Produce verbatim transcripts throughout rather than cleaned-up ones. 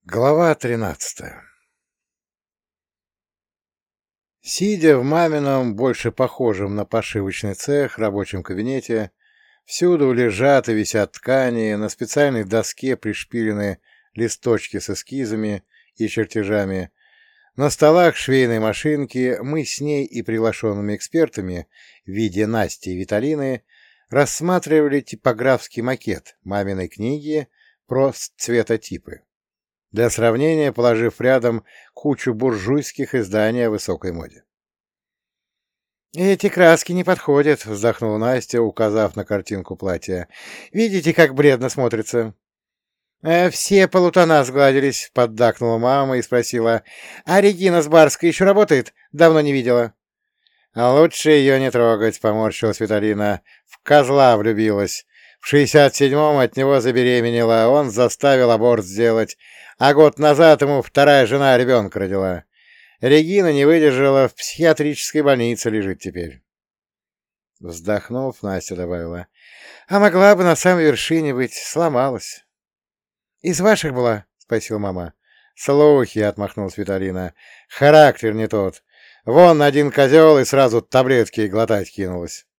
Глава тринадцатая. Сидя в мамином, больше похожем на пошивочный цех, рабочем кабинете, всюду лежат и висят ткани, на специальной доске пришпилены листочки с эскизами и чертежами, на столах швейной машинки мы с ней и приглашенными экспертами в виде Насти и Виталины рассматривали типографский макет маминой книги про цветотипы, для сравнения положив рядом кучу буржуйских изданий о высокой моде. «Эти краски не подходят», — вздохнула Настя, указав на картинку платья. «Видите, как бледно смотрится?» «Э, «Все полутона сгладились», — поддакнула мама и спросила. «А Регина с Барской еще работает? Давно не видела». «А лучше ее не трогать», — поморщилась Виталина. «В козла влюбилась. В шестьдесят седьмом от него забеременела, он заставил аборт сделать, а год назад ему вторая жена ребенка родила. Регина не выдержала, в психиатрической больнице лежит теперь». Вздохнув, Настя добавила. «А могла бы на самой вершине быть, сломалась». «Из ваших была?» — спросила мама. «Слухи», — отмахнулась Виталина. «Характер не тот. Вон один козел и сразу таблетки глотать кинулась».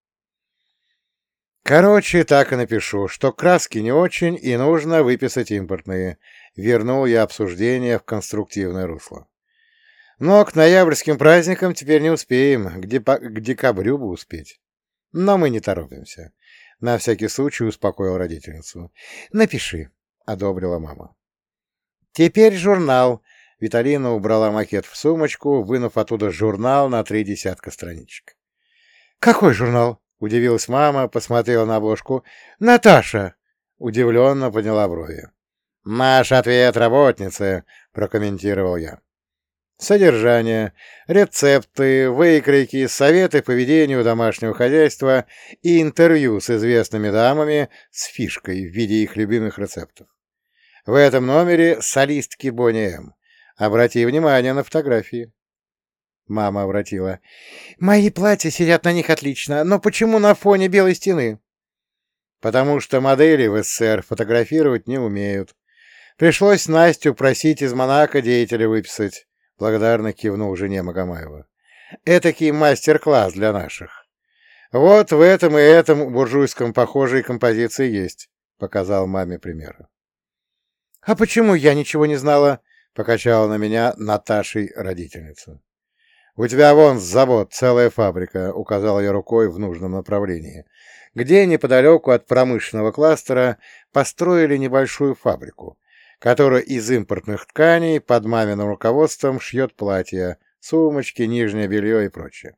«Короче, так и напишу, что краски не очень и нужно выписать импортные». Вернул я обсуждение в конструктивное русло. «Но к ноябрьским праздникам теперь не успеем, к, депа- к декабрю бы успеть. Но мы не торопимся». На всякий случай успокоил родительницу. «Напиши», — одобрила мама. «Теперь журнал». Виталина убрала макет в сумочку, вынув оттуда журнал на три десятка страничек. «Какой журнал?» — удивилась мама, посмотрела на обложку. «Наташа!» — удивленно подняла брови. «Наш ответ работницы», — прокомментировал я. Содержание, рецепты, выкройки, советы по ведению домашнего хозяйства и интервью с известными дамами с фишкой в виде их любимых рецептов. В этом номере солистки Бонни М. Обрати внимание на фотографии. Мама обратила. «Мои платья сидят на них отлично, но почему на фоне белой стены?» «Потому что модели в СССР фотографировать не умеют. Пришлось Настю просить из Монако деятеля выписать», — благодарно кивнул жене Магомаева. «Этакий мастер-класс для наших. Вот в этом и этом буржуйском похожие композиции есть», — показал маме примеры. «А почему я ничего не знала?» — покачала на меня Наташей родительница. «У тебя вон завод, целая фабрика», — указал я рукой в нужном направлении, где неподалеку от промышленного кластера построили небольшую фабрику, которая из импортных тканей под маминым руководством шьет платья, сумочки, нижнее белье и прочее.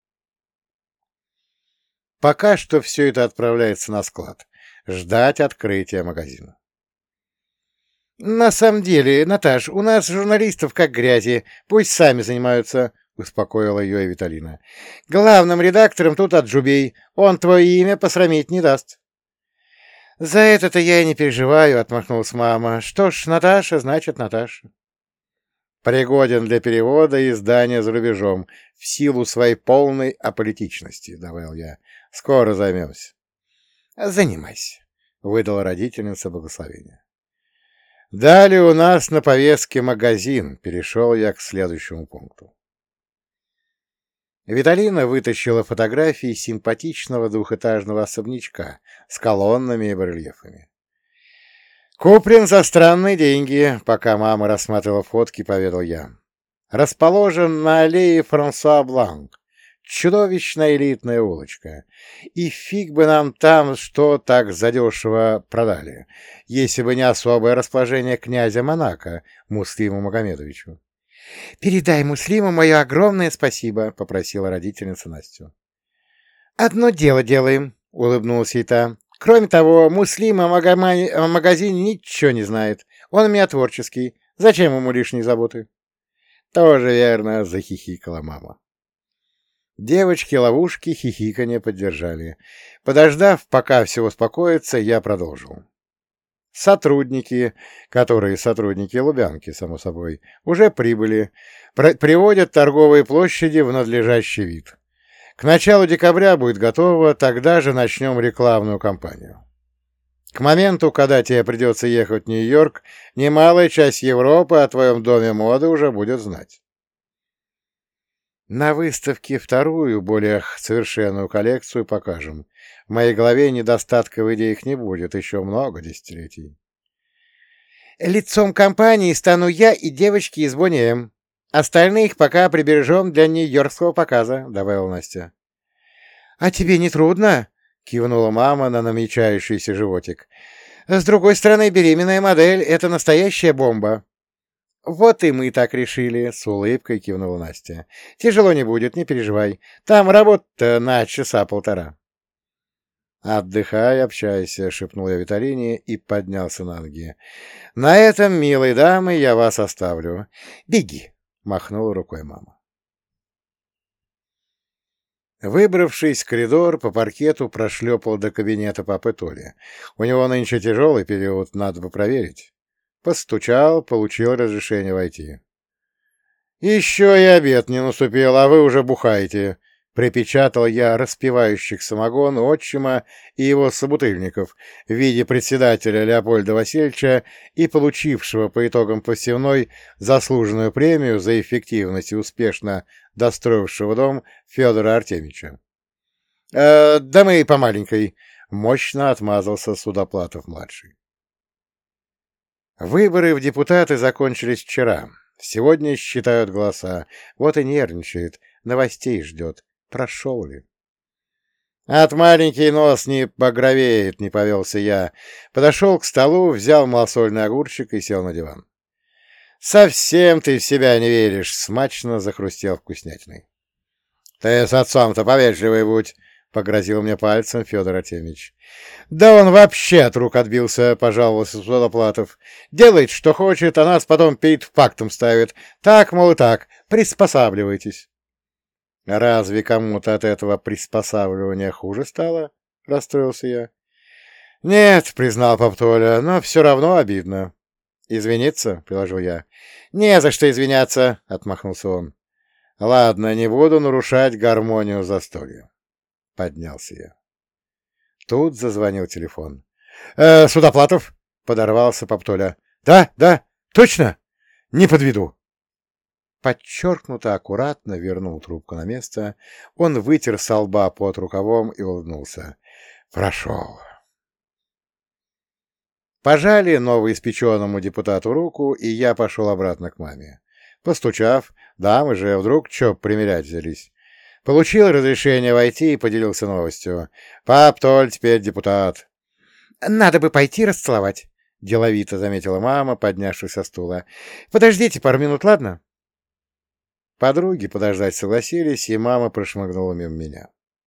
Пока что все это отправляется на склад. Ждать открытия магазина. «На самом деле, Наташ, у нас журналистов как грязи, пусть сами занимаются», — успокоила ее и Виталина. «Главным редактором тут Аджубей, он твое имя посрамить не даст». «За это-то я и не переживаю», — отмахнулась мама. «Что ж, Наташа, значит, Наташа». «Пригоден для перевода и издания за рубежом, в силу своей полной аполитичности», — добавил я. «Скоро займемся». «Занимайся», — выдала родительница благословения. «Далее у нас на повестке магазин», — перешел я к следующему пункту. Виталина вытащила фотографии симпатичного двухэтажного особнячка с колоннами и барельефами. «Куплен за странные деньги», — пока мама рассматривала фотки, поведал я. «Расположен на аллее Франсуа Бланк. Чудовищная элитная улочка. И фиг бы нам там что так задешево продали, если бы не особое расположение князя Монако Муслиму Магомедовичу». «Передай Муслиму мое огромное спасибо», — попросила родительница Настю. «Одно дело делаем», — улыбнулась ей та. «Кроме того, Муслим о, магомане... о магазине ничего не знает. Он у меня творческий. Зачем ему лишние заботы?» «Тоже верно», — захихикала мама. Девочки-ловушки хихиканье поддержали. Подождав, пока все успокоится, я продолжил. Сотрудники, которые сотрудники Лубянки, само собой, уже прибыли, приводят торговые площади в надлежащий вид. К началу декабря будет готово, тогда же начнем рекламную кампанию. К моменту, когда тебе придется ехать в Нью-Йорк, немалая часть Европы о твоем доме моды уже будет знать. На выставке вторую, более совершенную коллекцию покажем. В моей голове недостатка в идеях не будет еще много десятилетий. Лицом компании стану я и девочки из Бонни М. Остальных пока прибережем для нью-йоркского показа, — добавила Настя. — А тебе не трудно? — кивнула мама на намечающийся животик. — С другой стороны, беременная модель — это настоящая бомба. — Вот и мы так решили, — с улыбкой кивнула Настя. — Тяжело не будет, не переживай. Там работа на часа полтора. — Отдыхай, общайся, — шепнул я Виталине и поднялся на ноги. — На этом, милые дамы, я вас оставлю. Беги, — махнула рукой мама. Выбравшись в коридор, по паркету прошлепал до кабинета папы Толи. У него нынче тяжелый период, надо бы проверить. Постучал, получил разрешение войти. — Еще и обед не наступил, а вы уже бухаете, — припечатал я распивающих самогон отчима и его собутыльников в виде председателя Леопольда Васильевича и получившего по итогам посевной заслуженную премию за эффективность и успешно достроившего дом Федора Артемьевича. «Э, — Да мы и по маленькой, — мощно отмазался Судоплатов-младший. Выборы в депутаты закончились вчера. Сегодня считают голоса. Вот и нервничает. Новостей ждет. Прошел ли? От маленький нос не багровеет, не повелся я. Подошел к столу, взял малосольный огурчик и сел на диван. Совсем ты в себя не веришь, смачно захрустел вкуснятиной. Ты с отцом-то повежливый будь, — погрозил мне пальцем Федор Артемьевич. — Да он вообще от рук отбился, — пожаловался Судоплатов. — Делает, что хочет, а нас потом перед фактом ставит. Так, мол, и так, приспосабливайтесь. — Разве кому-то от этого приспосабливания хуже стало? — расстроился я. — Нет, — признал Паптоля, — но все равно обидно. — Извиниться? — приложил я. — Не за что извиняться, — отмахнулся он. — Ладно, не буду нарушать гармонию застолья. Поднялся я. Тут зазвонил телефон. «Э, — Судоплатов? — подорвался Паптоля. — Да, да, точно! Не подведу. Подчеркнуто аккуратно вернул трубку на место. Он вытер со лба под рукавом и улыбнулся. — Прошел. Пожали новоиспеченному депутату руку, и я пошел обратно к маме. Постучав, дамы же вдруг чё примерять взялись. Получил разрешение войти и поделился новостью. «Пап, Толь, теперь депутат». «Надо бы пойти расцеловать», — деловито заметила мама, поднявшись со стула. «Подождите пару минут, ладно?» Подруги подождать согласились, и мама прошмыгнула мимо меня.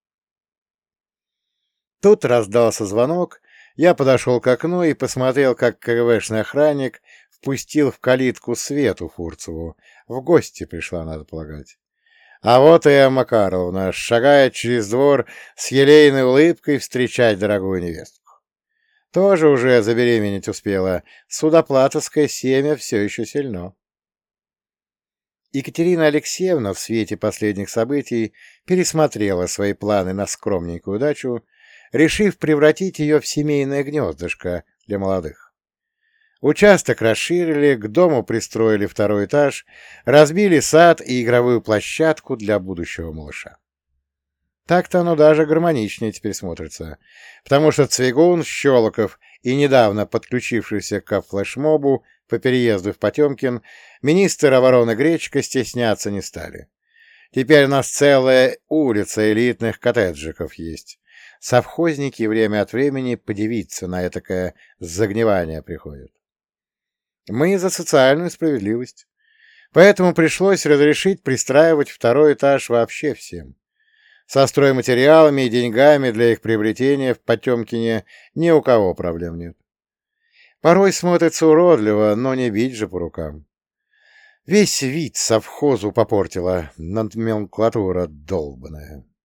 Тут раздался звонок, я подошел к окну и посмотрел, как КГБшный охранник впустил в калитку Свету Фурцеву. В гости пришла, надо полагать. А вот и Эмма Карловна шагает через двор с елейной улыбкой встречать дорогую невестку. Тоже уже забеременеть успела. Судоплатовское семя все еще сильно. Екатерина Алексеевна в свете последних событий пересмотрела свои планы на скромненькую дачу, решив превратить ее в семейное гнездышко для молодых. Участок расширили, к дому пристроили второй этаж, разбили сад и игровую площадку для будущего малыша. Так-то оно даже гармоничнее теперь смотрится, потому что Цвигун, Щелоков и недавно подключившийся к флешмобу по переезду в Потемкин министр обороны Гречка стесняться не стали. Теперь у нас целая улица элитных коттеджиков есть. Совхозники время от времени подивиться на этакое загнивание приходят. Мы за социальную справедливость. Поэтому пришлось разрешить пристраивать второй этаж вообще всем. Со стройматериалами и деньгами для их приобретения в Потемкине ни у кого проблем нет. Порой смотрится уродливо, но не бить же по рукам. Весь вид совхозу попортила, номенклатура долбаная.